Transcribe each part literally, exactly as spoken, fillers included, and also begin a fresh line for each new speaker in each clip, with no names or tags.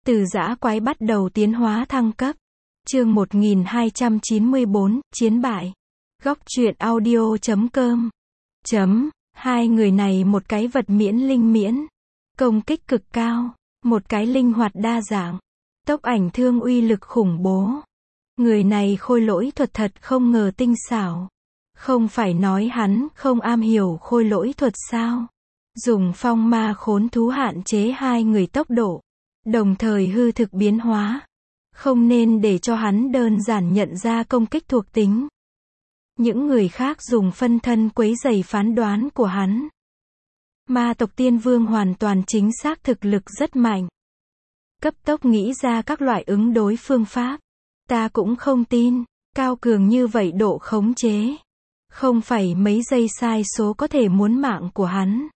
Từ dã quái bắt đầu tiến hóa thăng cấp. Chương một nghìn hai trăm chín mươi bốn, chiến bại. Góc truyện audio chấm com. Chấm, hai người này một cái vật miễn linh miễn. Công kích cực cao. Một cái linh hoạt đa dạng. Tốc ảnh thương uy lực khủng bố. Người này khôi lỗi thuật thật không ngờ tinh xảo. Không phải nói hắn không am hiểu khôi lỗi thuật sao? Dùng phong ma khốn thú hạn chế hai người tốc độ. Đồng thời hư thực biến hóa. Không nên để cho hắn đơn giản nhận ra công kích thuộc tính. Những người khác dùng phân thân quấy rầy phán đoán của hắn. Ma tộc Tiên Vương hoàn toàn chính xác thực lực rất mạnh. Cấp tốc nghĩ ra các loại ứng đối phương pháp. Ta cũng không tin, cao cường như vậy độ khống chế. Không phải mấy giây sai số có thể muốn mạng của hắn.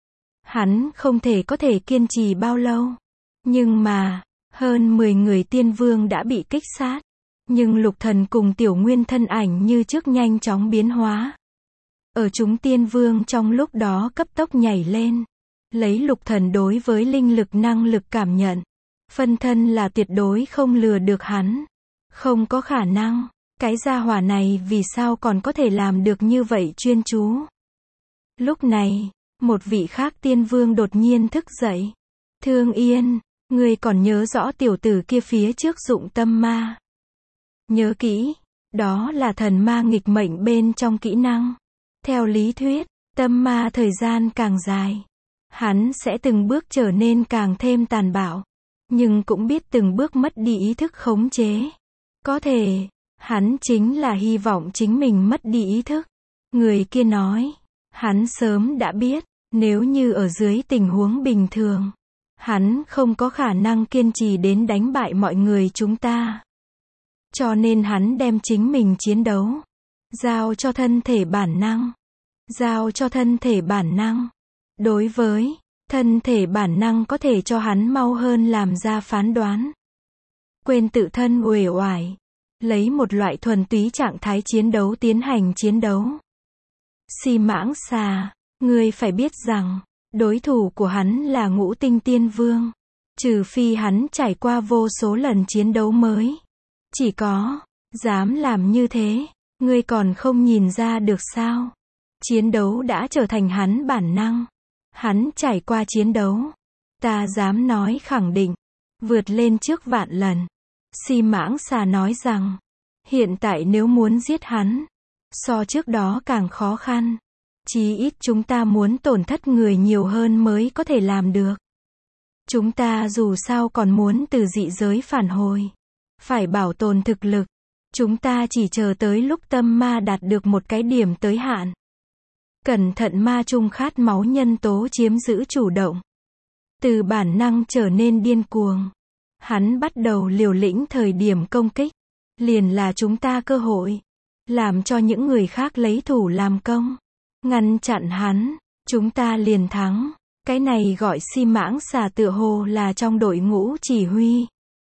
Hắn không thể có thể kiên trì bao lâu. Nhưng mà, hơn mười người tiên vương đã bị kích sát. Nhưng lục thần cùng tiểu nguyên thân ảnh như trước nhanh chóng biến hóa. Ở chúng tiên vương trong lúc đó cấp tốc nhảy lên. Lấy lục thần đối với linh lực năng lực cảm nhận. Phân thân là tuyệt đối không lừa được hắn. Không có khả năng. Cái gia hỏa này vì sao còn có thể làm được như vậy chuyên chú. Lúc này, một vị khác tiên vương đột nhiên thức dậy. Thương Yên, ngươi còn nhớ rõ tiểu tử kia phía trước dụng tâm ma. Nhớ kỹ, đó là thần ma nghịch mệnh bên trong kỹ năng. Theo lý thuyết, tâm ma thời gian càng dài, hắn sẽ từng bước trở nên càng thêm tàn bạo. Nhưng cũng biết từng bước mất đi ý thức khống chế. Có thể, hắn chính là hy vọng chính mình mất đi ý thức. Người kia nói, hắn sớm đã biết, nếu như ở dưới tình huống bình thường, hắn không có khả năng kiên trì đến đánh bại mọi người chúng ta. Cho nên hắn đem chính mình chiến đấu, giao cho thân thể bản năng. Giao cho thân thể bản năng. Đối với thân thể bản năng có thể cho hắn mau hơn làm ra phán đoán. Quên tự thân uể oải. Lấy một loại thuần túy trạng thái chiến đấu tiến hành chiến đấu. Xi mãng xà, ngươi phải biết rằng, đối thủ của hắn là ngũ tinh tiên vương. Trừ phi hắn trải qua vô số lần chiến đấu mới. Chỉ có, dám làm như thế, ngươi còn không nhìn ra được sao. Chiến đấu đã trở thành hắn bản năng. Hắn trải qua chiến đấu. Ta dám nói khẳng định, vượt lên trước vạn lần. Xi mãng xà nói rằng, hiện tại nếu muốn giết hắn, so trước đó càng khó khăn. Chí ít chúng ta muốn tổn thất người nhiều hơn mới có thể làm được. Chúng ta dù sao còn muốn từ dị giới phản hồi. Phải bảo tồn thực lực. Chúng ta chỉ chờ tới lúc tâm ma đạt được một cái điểm tới hạn. Cẩn thận ma trung khát máu nhân tố chiếm giữ chủ động. Từ bản năng trở nên điên cuồng. Hắn bắt đầu liều lĩnh thời điểm công kích. Liền là chúng ta cơ hội. Làm cho những người khác lấy thủ làm công. Ngăn chặn hắn. Chúng ta liền thắng. Cái này gọi xi mãng xà tựa hồ là trong đội ngũ chỉ huy.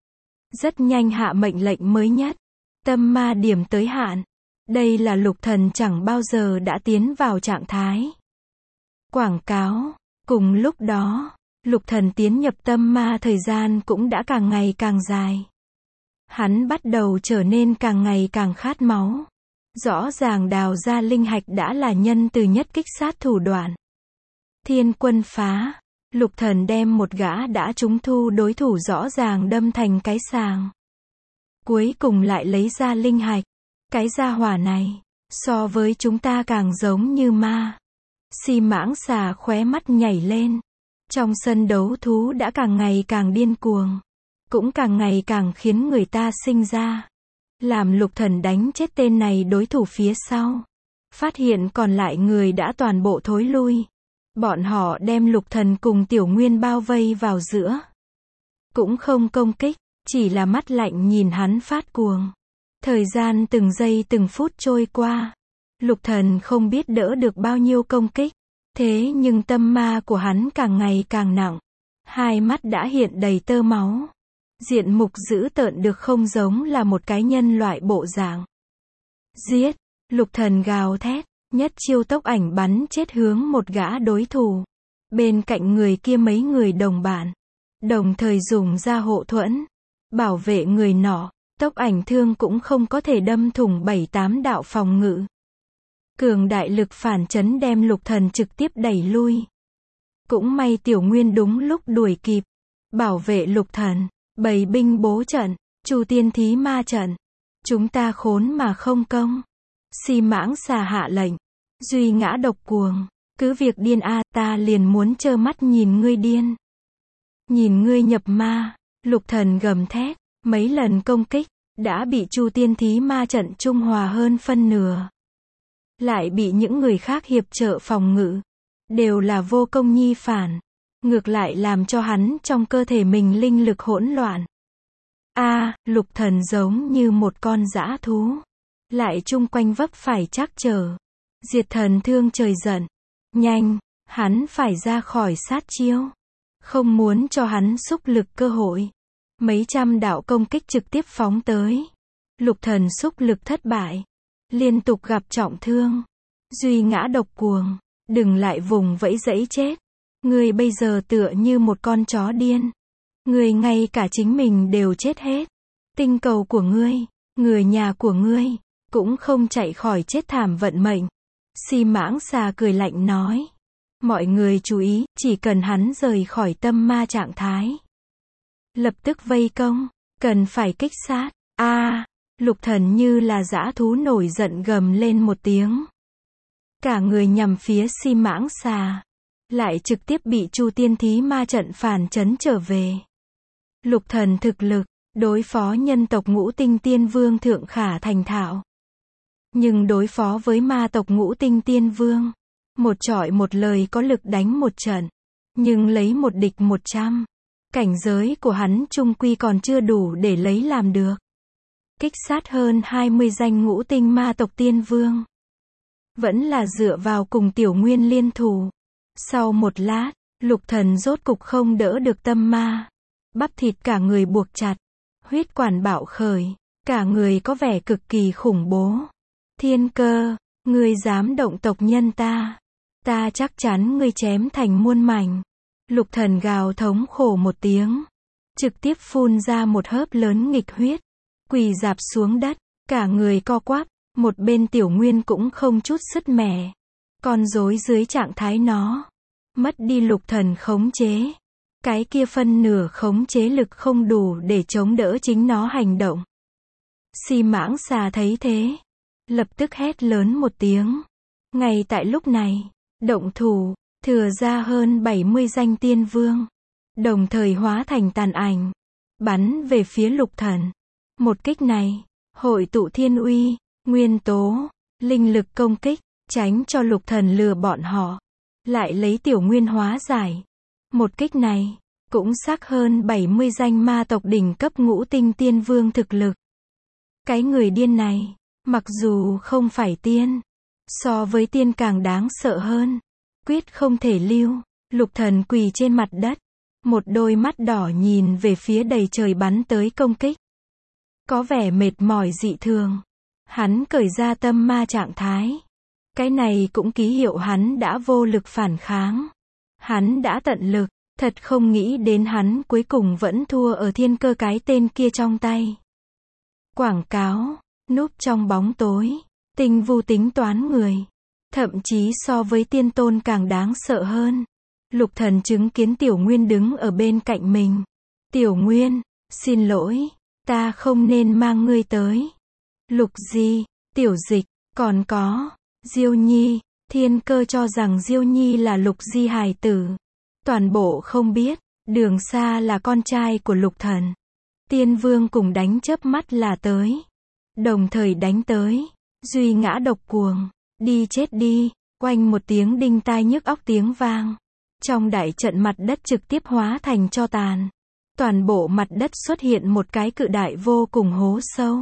Rất nhanh hạ mệnh lệnh mới nhất. Tâm ma điểm tới hạn. Đây là lục thần chẳng bao giờ đã tiến vào trạng thái. Quảng cáo. Cùng lúc đó, lục thần tiến nhập tâm ma thời gian cũng đã càng ngày càng dài. Hắn bắt đầu trở nên càng ngày càng khát máu. Rõ ràng đào ra linh hạch đã là nhân từ nhất kích sát thủ đoạn. Thiên quân phá. Lục thần đem một gã đã trúng thu đối thủ rõ ràng đâm thành cái sàng. Cuối cùng lại lấy ra linh hạch. Cái gia hỏa này, so với chúng ta càng giống như ma. Xi mãng xà khóe mắt nhảy lên. Trong sân đấu thú đã càng ngày càng điên cuồng. Cũng càng ngày càng khiến người ta sinh ra. Làm lục thần đánh chết tên này đối thủ phía sau. Phát hiện còn lại người đã toàn bộ thối lui. Bọn họ đem lục thần cùng tiểu nguyên bao vây vào giữa. Cũng không công kích, chỉ là mắt lạnh nhìn hắn phát cuồng. Thời gian từng giây từng phút trôi qua. Lục thần không biết đỡ được bao nhiêu công kích. Thế nhưng tâm ma của hắn càng ngày càng nặng. Hai mắt đã hiện đầy tơ máu. Diện mục dữ tợn được không giống là một cái nhân loại bộ dạng. Giết! Lục thần gào thét. Nhất chiêu tốc ảnh bắn chết hướng một gã đối thủ. Bên cạnh người kia mấy người đồng bạn. đồng thời dùng ra hộ thuẫn, bảo vệ người nọ, tốc ảnh thương cũng không có thể đâm thủng bảy tám đạo phòng ngự. Cường đại lực phản chấn đem Lục Thần trực tiếp đẩy lui. Cũng may Tiểu Nguyên đúng lúc đuổi kịp, bảo vệ Lục Thần, bày binh bố trận, Chu Tiên Thí Ma trận. Chúng ta khốn mà không công. Si Mãng Xà hạ lệnh, duy ngã độc cuồng, cứ việc điên a, ta liền muốn trơ mắt nhìn ngươi điên. Nhìn ngươi nhập ma, Lục Thần gầm thét, mấy lần công kích, đã bị Chu Tiên Thí Ma trận trung hòa hơn phân nửa. Lại bị những người khác hiệp trợ phòng ngự, đều là vô công nhi phản, ngược lại làm cho hắn trong cơ thể mình linh lực hỗn loạn. A, à, Lục Thần giống như một con dã thú, lại chung quanh vấp phải trắc trở. Diệt Thần Thương trời giận, nhanh, hắn phải ra khỏi sát chiêu, không muốn cho hắn xúc lực cơ hội. Mấy trăm đạo công kích trực tiếp phóng tới. Lục Thần xúc lực thất bại, liên tục gặp trọng thương. Duy ngã độc cuồng, đừng lại vùng vẫy dẫy chết. Ngươi bây giờ tựa như một con chó điên. Ngươi ngay cả chính mình đều chết hết. Tinh cầu của ngươi, người nhà của ngươi, cũng không chạy khỏi chết thảm vận mệnh. Si Mãng Xà cười lạnh nói. Mọi người chú ý, chỉ cần hắn rời khỏi tâm ma trạng thái, lập tức vây công, cần phải kích sát. A, à, Lục Thần như là dã thú nổi giận gầm lên một tiếng. Cả người nhằm phía Si Mãng Xà, lại trực tiếp bị Chu Tiên Thí Ma trận phản chấn trở về. Lục Thần thực lực, đối phó nhân tộc Ngũ Tinh Tiên Vương thượng khả thành thạo. Nhưng đối phó với ma tộc Ngũ Tinh Tiên Vương, một trọi một lời có lực đánh một trận, nhưng lấy một địch một trăm. Cảnh giới của hắn chung quy còn chưa đủ để lấy làm được. Kích sát hơn hai mươi danh ngũ tinh ma tộc tiên vương, vẫn là dựa vào cùng Tiểu Nguyên liên thủ. Sau một lát, Lục Thần rốt cục không đỡ được tâm ma. Bắp thịt cả người buộc chặt, huyết quản bạo khởi, cả người có vẻ cực kỳ khủng bố. Thiên Cơ, ngươi dám động tộc nhân ta, ta chắc chắn ngươi chém thành muôn mảnh. Lục Thần gào thống khổ một tiếng, trực tiếp phun ra một hớp lớn nghịch huyết, quỳ rạp xuống đất, cả người co quắp. Một bên Tiểu Nguyên cũng không chút sứt mẻ, con rối dưới trạng thái nó, mất đi Lục Thần khống chế, cái kia phân nửa khống chế lực không đủ để chống đỡ chính nó hành động. Si Mãng Xà thấy thế, lập tức hét lớn một tiếng. Ngay tại lúc này, động thủ, thừa ra hơn bảy mươi danh tiên vương, đồng thời hóa thành tàn ảnh, bắn về phía Lục Thần. Một kích này, hội tụ thiên uy, nguyên tố, linh lực công kích, tránh cho Lục Thần lừa bọn họ, lại lấy Tiểu Nguyên hóa giải. Một kích này, cũng xác hơn bảy mươi danh ma tộc đỉnh cấp ngũ tinh tiên vương thực lực. Cái người điên này, mặc dù không phải tiên, so với tiên càng đáng sợ hơn. Quyết không thể lưu. Lục Thần quỳ trên mặt đất, một đôi mắt đỏ nhìn về phía đầy trời bắn tới công kích, có vẻ mệt mỏi dị thường. Hắn cởi ra tâm ma trạng thái, cái này cũng ký hiệu hắn đã vô lực phản kháng. Hắn đã tận lực, thật không nghĩ đến hắn cuối cùng vẫn thua ở Thiên Cơ cái tên kia trong tay. Quảng cáo, núp trong bóng tối, tinh vu tính toán người, thậm chí so với tiên tôn càng đáng sợ hơn. Lục Thần chứng kiến Tiểu Nguyên đứng ở bên cạnh mình. Tiểu Nguyên, xin lỗi, ta không nên mang ngươi tới. Lục Di, Tiểu Dịch, còn có Diêu Nhi. Thiên Cơ cho rằng Diêu Nhi là Lục Di hài tử, toàn bộ không biết Đường Sa là con trai của Lục Thần. Tiên Vương cùng đánh chớp mắt là tới, đồng thời đánh tới. Duy ngã độc cuồng, đi chết đi. Oanh một tiếng đinh tai nhức óc tiếng vang, trong đại trận mặt đất trực tiếp hóa thành tro tàn. Toàn bộ mặt đất xuất hiện một cái cự đại vô cùng hố sâu.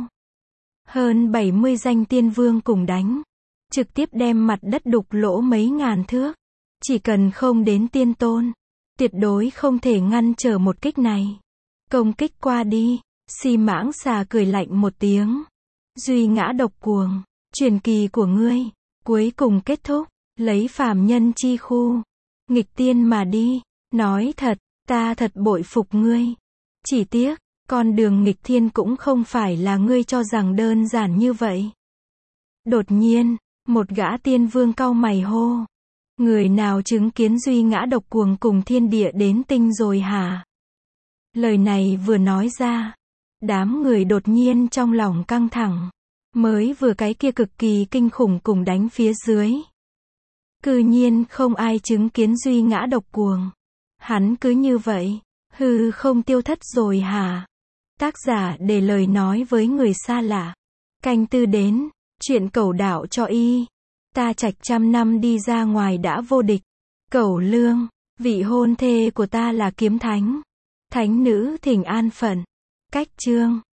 Hơn bảy mươi danh tiên vương cùng đánh, trực tiếp đem mặt đất đục lỗ mấy ngàn thước. Chỉ cần không đến tiên tôn, tuyệt đối không thể ngăn trở một kích này. Công kích qua đi. Si Mãng Xà cười lạnh một tiếng. Duy ngã độc cuồng, truyền kỳ của ngươi, cuối cùng kết thúc, lấy phàm nhân chi khu, nghịch tiên mà đi. Nói thật, Ta thật bội phục ngươi. Chỉ tiếc, con đường nghịch thiên cũng không phải là ngươi cho rằng đơn giản như vậy. Đột nhiên, một gã tiên vương cau mày hô. Người nào chứng kiến duy ngã độc cuồng cùng thiên địa đến tinh rồi hả? Lời này vừa nói ra, đám người đột nhiên trong lòng căng thẳng. Mới vừa cái kia cực kỳ kinh khủng cùng đánh phía dưới. Cư nhiên không ai chứng kiến duy ngã độc cuồng. Hắn cứ như vậy, hư không tiêu thất rồi hả? Tác giả để lời nói với người xa lạ. Canh tư đến, chuyện cẩu đạo cho y. Ta trạch trăm năm đi ra ngoài đã vô địch. Cẩu lương, vị hôn thê của ta là kiếm thánh. Thánh nữ thỉnh an phận. Cách chương